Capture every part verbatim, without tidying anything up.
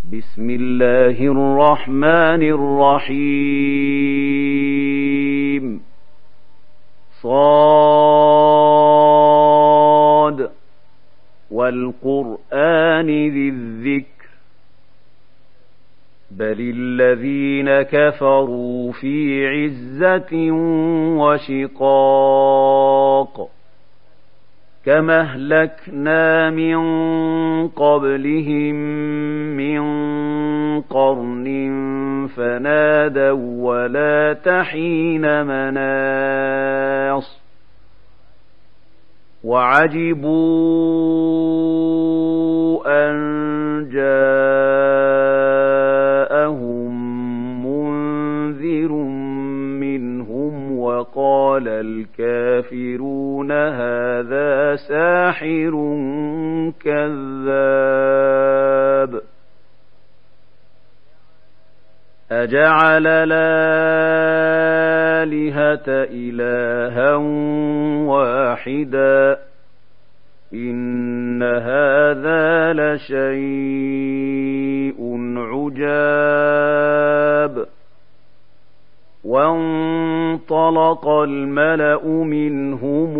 بسم الله الرحمن الرحيم صاد والقرآن ذي الذكر بل الذين كفروا في عزة وشقاق كما أهلكنا من قبلهم من قرن فنادوا ولا تحين مناص وعجبوا أن جاءهم منذر منهم وقال الكافرون هذا ساحر كذاب أجعل الآلهة إلها واحدا إن هذا لشيء عجاب وانطلق الملأ منهم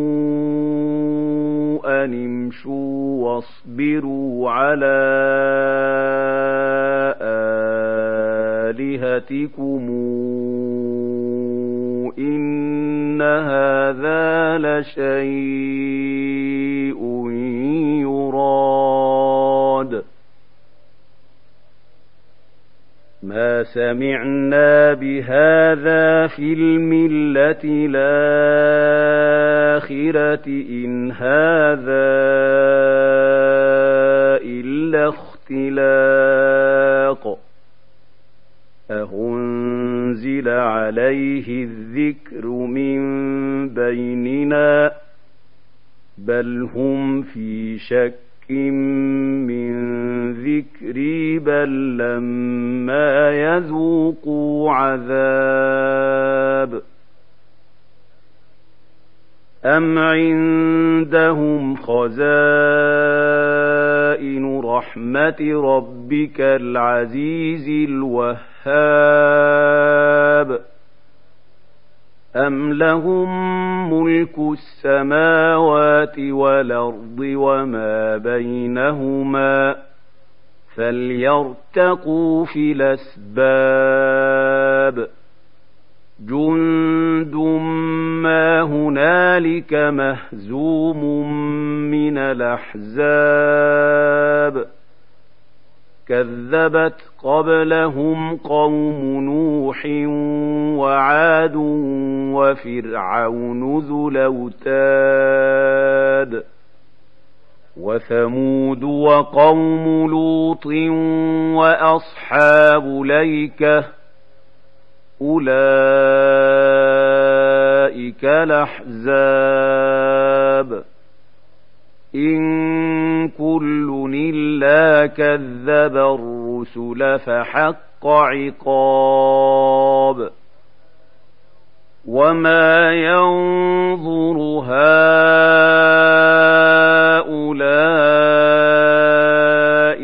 أن امشوا واصبروا على آلهتكم إن هذا لشيء يراد ما سمعنا بهذا في الملة الآخرة إن هذا إلا اختلاق أأنزل عليه الذكر من بيننا بل هم في شك من ذكري بل لما يذوقوا عذاب أم عندهم خزائن رحمة ربك العزيز الوهاب أم لهم ملك السماوات والأرض وما بينهما فليرتقوا في الأسباب جند ما هنالك مهزوم من الأحزاب كذبت قبلهم قوم نوح وعاد وفرعون ذو الأوتاد وثمود وقوم لوط وأصحاب الأيكة أولئك الأحزاب إن كل إلا كذب الرسل فحق عقاب وما ينظر هؤلاء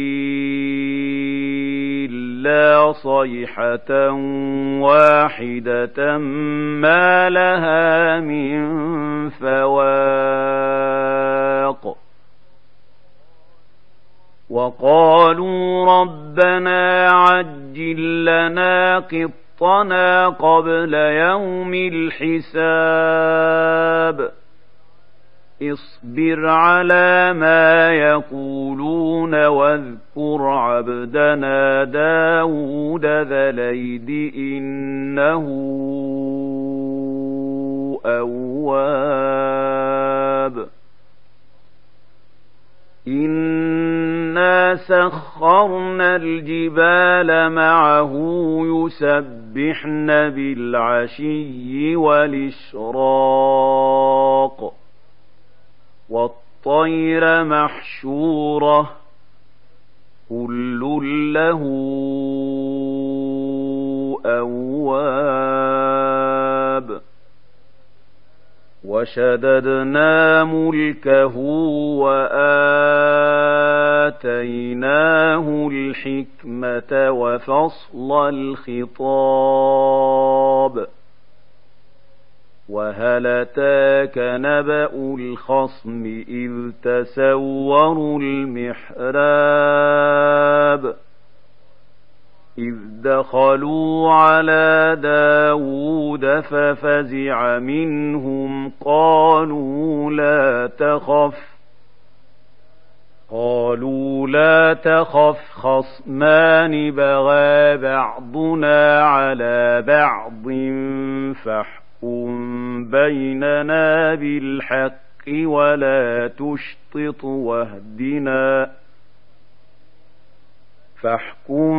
إلا صيحة واحدة ما لها من فواق وقالوا ربنا عجل لنا قطنا قبل يوم الحساب اصبر على ما يقولون واذكر عبدنا داود ذا الأيد إنه أواب إنا سخرنا الجبال معه يسبحن بالعشي والإشراق والطير محشورة كل له أواب وشددنا ملكه وآتيناه الحكمة وفصل الخطاب وهل أتاك نبأ الخصم إذ تسوروا المحراب إذ دخلوا على داود ففزع منهم قالوا لا تخف قالوا لا تخف خصمان بغى بعضنا على بعض فاحكم بيننا بالحق ولا تشطط واهدنا فاحكم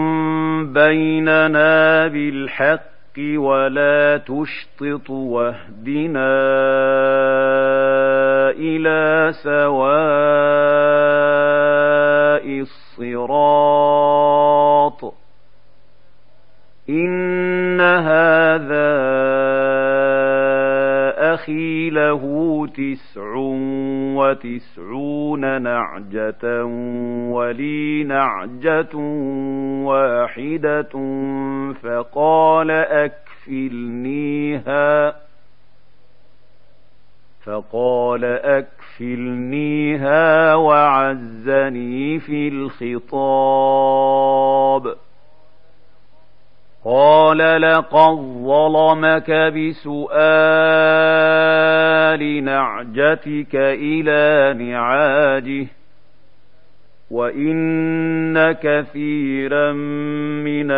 بيننا بالحق ولا تشطط واهدنا إلى سواء الصراط إن هذا أخي له تسع وتسعون نعجة ولي نعجة واحدة فقال أكفلنيها فقال أكفلنيها وعزني في الخطاب قال لقد ظلمك بسؤال نعجتك إلى نعاجه وإن كثيرا من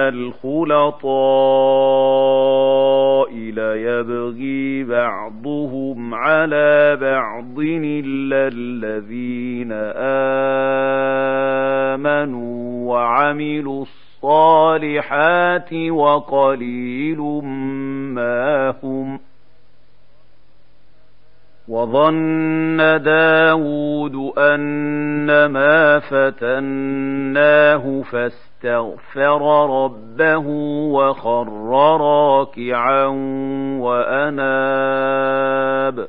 الخلطاء ليبغي بعضهم على بعض إلا الذين آمنوا وعملوا الصالحات وقليل ما هم وظن داود أنما فتناه فاستغفر ربه وخر راكعا وأناب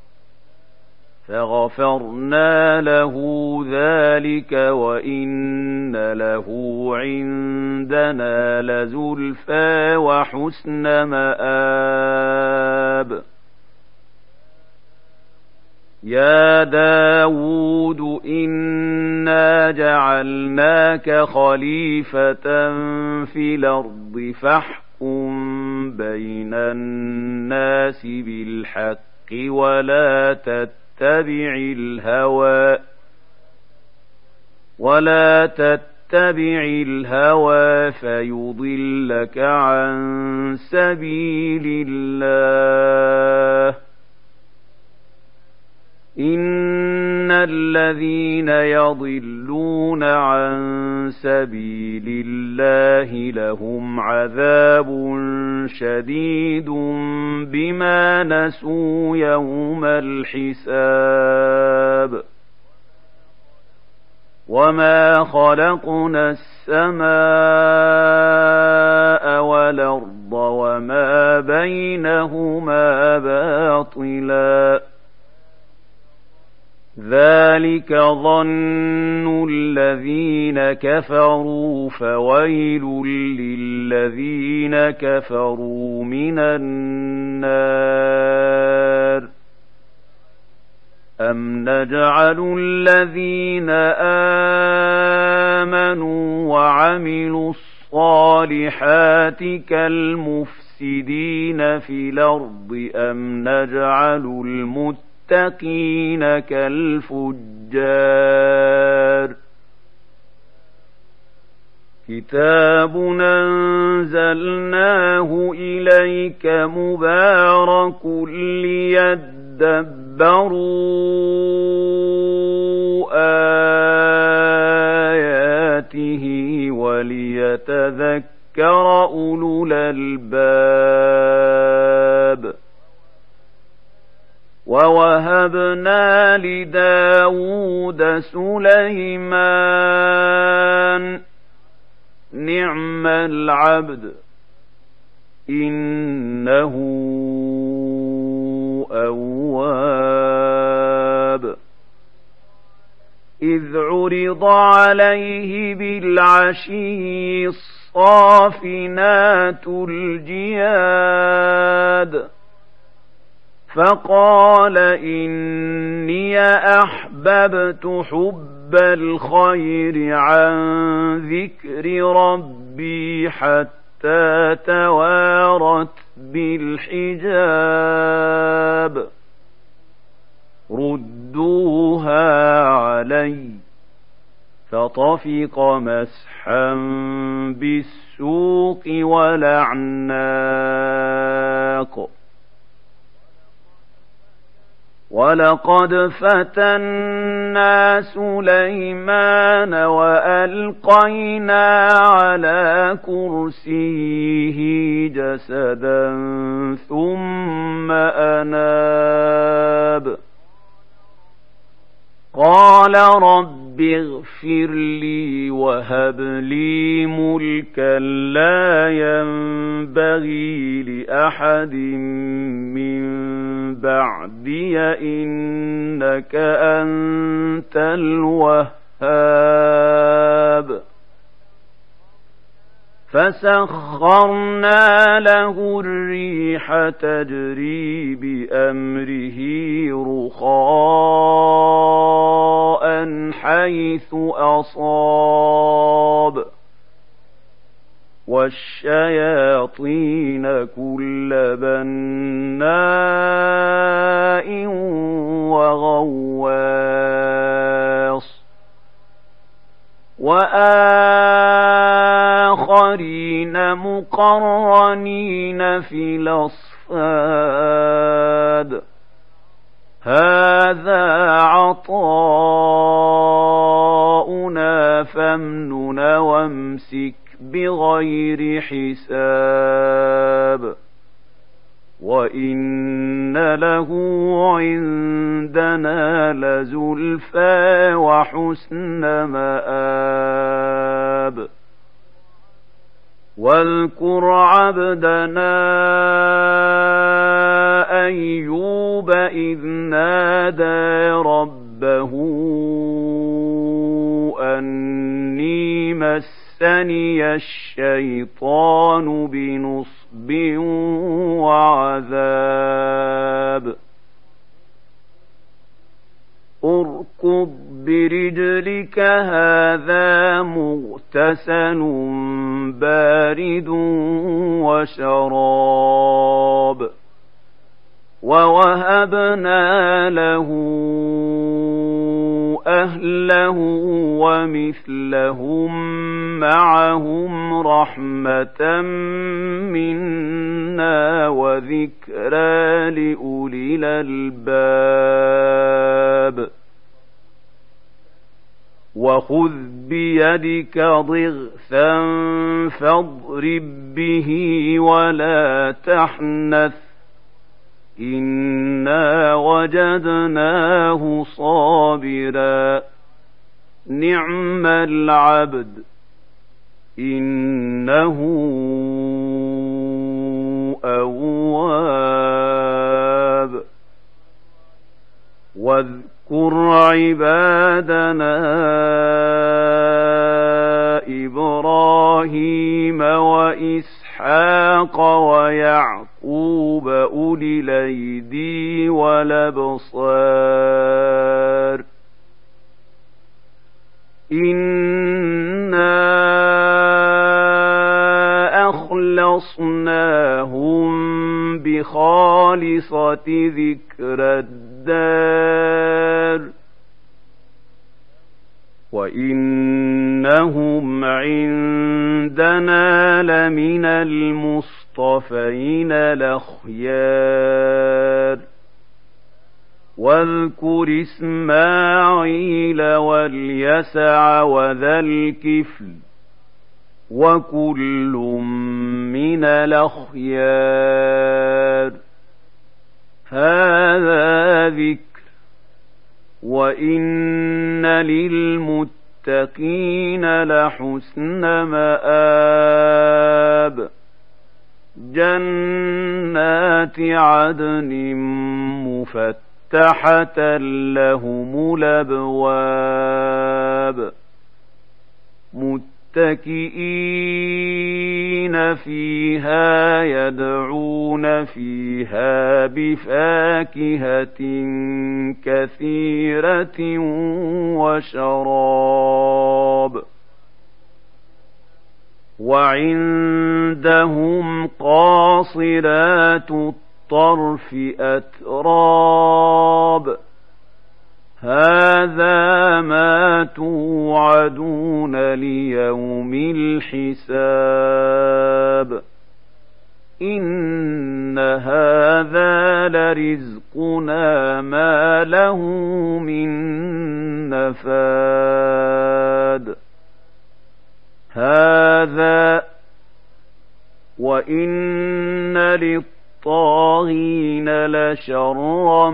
فغفرنا له ذلك وإن له عندنا لزلفى وحسن مآب يا داود إنا جعلناك خليفة في الأرض فاحكم بين الناس بالحق ولا تتبع الهوى ولا تتبع الهوى فيضلك عن سبيل الله إن الذين يضلون عن سبيل الله لهم عذاب شديد بما نسوا يوم الحساب وما خلقنا السماء والأرض وما بينهما باطلا ذلك ظن الذين كفروا فويل للذين كفروا من النار أم نجعل الذين آمنوا وعملوا الصالحات كالمفسدين في الأرض أم نجعل المتقين المتقين كالفجار كتاب أنزلناه إليك مبارك ليدبروا آياته وليتذكر أولو الألباب ووهبنا لداود سليمان نعم العبد إنه أواب إذ عرض عليه بالعشي الصافنات الجياد فقال إني أحببت حب الخير عن ذكر ربي حتى توارت بالحجاب ردوها علي فطفق مسحا بالسوق والأعناق ولقد فتنا سليمان وألقينا على كرسيه جسدا ثم أناب قال رب اغفر لي وهب لي ملكا لا ينبغي لأحد من بعدي إنك أنت الوهاب فسخرنا له الريح تجري بأمره رخاء حيث أصاب والشياطين كل بناء وغواص وآخرين مقرنين في الأصفاد هذا عطاؤنا فامنن وامسك بغير حساب وإن له عندنا لزلفى وحسن مآب واذكر عبدنا أيوب إذ نادى ربه أني مسني الشيطان بنصب وعذاب اركض برجلك هذا مغتسل بارد وشراب ووهبنا له أهله ومثلهم معهم رحمة منا وذكرى لأولي الألباب وخذ بيدك ضغثا فاضرب به ولا تحنث إنا وجدناه صابرا نعم العبد إنه أواب واذكر عبادنا إبراهيم وإسحاق ويعقوب أولي الأيدي والأبصار إنا أخلصناهم بخالصة ذكر الدار وإنهم عندنا لمن المصطفين الأخيار واذكر إسماعيل واليسع وذا الكفل وكل من الأخيار هذا ذكر وإن للمتقين لحسن مآب جنات عدن مفتحة لهم الأبواب متكئين فيها يدعون فيها بفاكهة كثيرة وشراب وعندهم قاصرات الطرف أتراب هذا ما توعدون ليوم الحساب إن هذا لرزقنا ما له من نفاد هذا وإن للطاغين لشر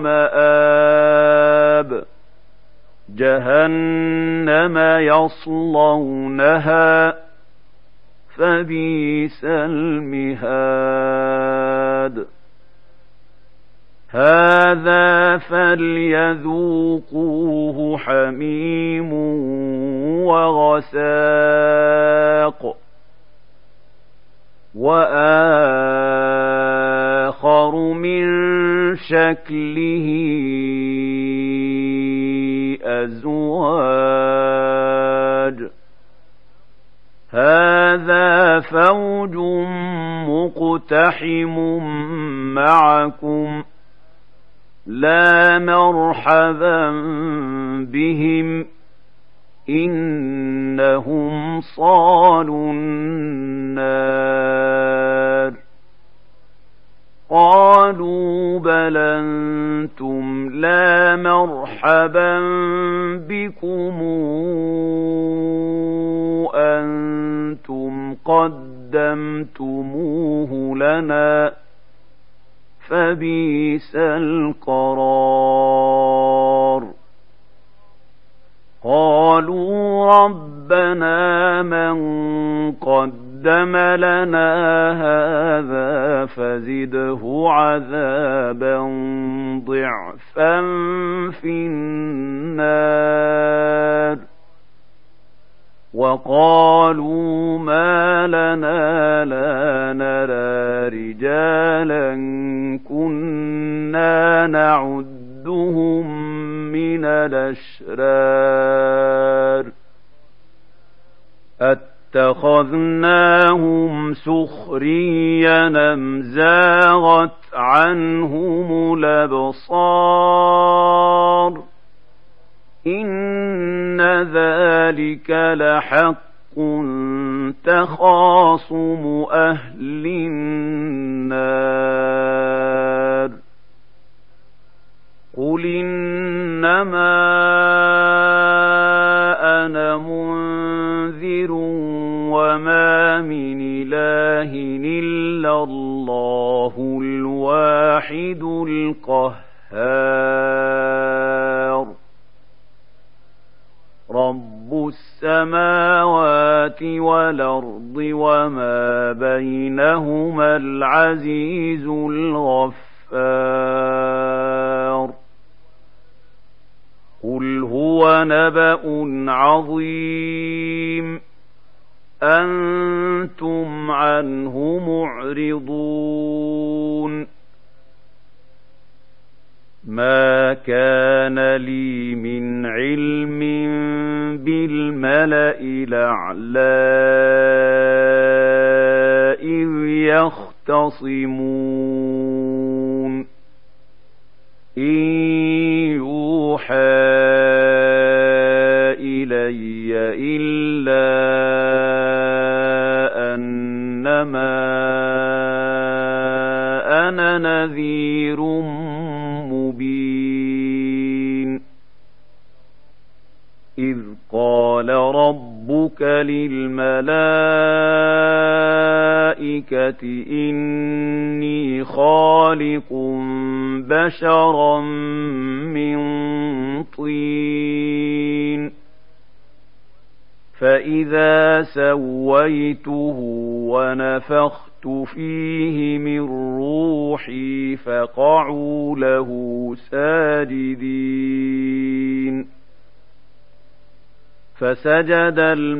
مآب جهنم يصلونها فبئس المهاد هذا فليذوقوه حميم وغساق وآخر من شكله أزواج هذا فوج مقتحم معكم لا مرحبا بهم إنهم صالوا النار قالوا بل أنتم لا مرحبا بكم أنتم قدمتموه لنا فبئس القرار قالوا ربنا من قدم لنا هذا فزده عذابا ضعفا في النار وقالوا ما لنا لا نرى رجالا كنا نعدهم من الأشرار اتخذناهم سخريا أم زاغت عنهم الأبصار إن ذلك لحق تخاصم أهل النار قل إنما أنا منذر وما من إله إلا الله الواحد القهار رب السماوات والأرض وما بينهما العزيز الغفار قل هو نبأ عظيم أنتم عنه معرضون ما كان لي من علم بالملأ الأعلى إذ يختصمون إن يوحى إلي إلا أنما أنا نذير مبين إذ قال ربك للملائكة إني خالق بشرا من طين فإذا سويته ونفخت فيه من روحي فقعوا له ساجدين فسجد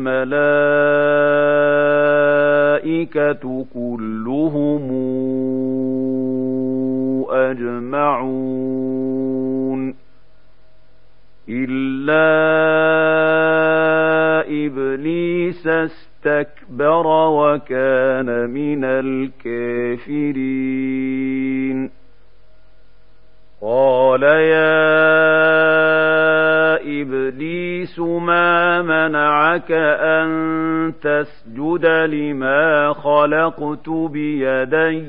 الملائكة كلهم أجمعون إلا إبليس استكبر وكان من الكافرين قال يا إبليس ما منعك أن تسجد لما خلقت بيدي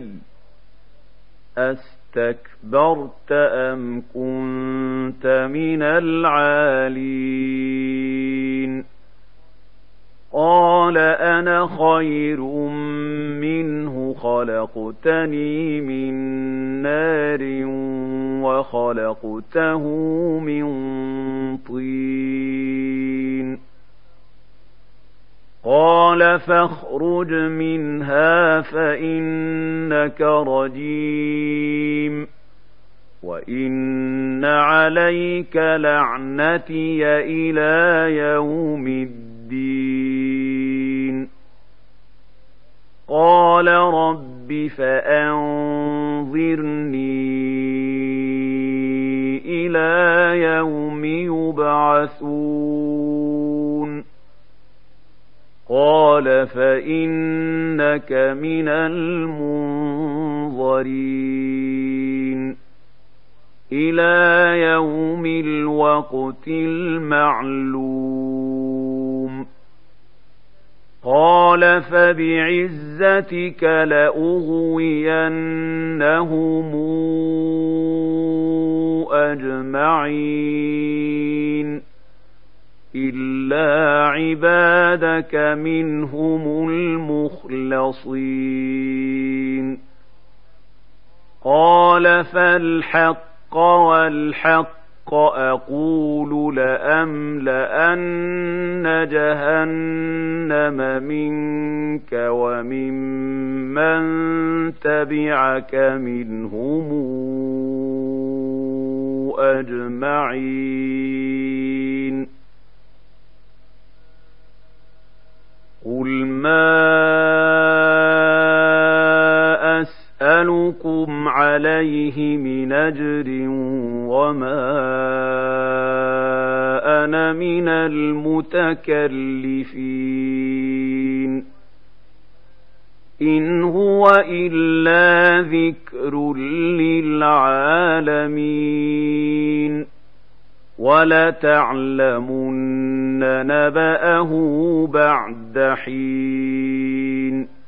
أستكبرت أم كنت من العالين قال أنا خير منه خلقتني من نار وخلقته من طين قال فاخرج منها فإنك رجيم وإن عليك لعنتي إلى يوم الدين قال رب فأنظرني إلى يوم يبعثون قال فإنك من المنظرين إلى يوم الوقت المعلوم قال فبعزتك لأغوينهم أجمعين إلا عبادك منهم المخلصين قال فالحق والحق أقول لأملأن جهنم منك وممن تبعك منهم أجمعين قل ما أسألكم عليه من أجر وما أنا من المتكلفين إن هو إلا ذكر للعالمين ولتعلمن نبأه بعد حين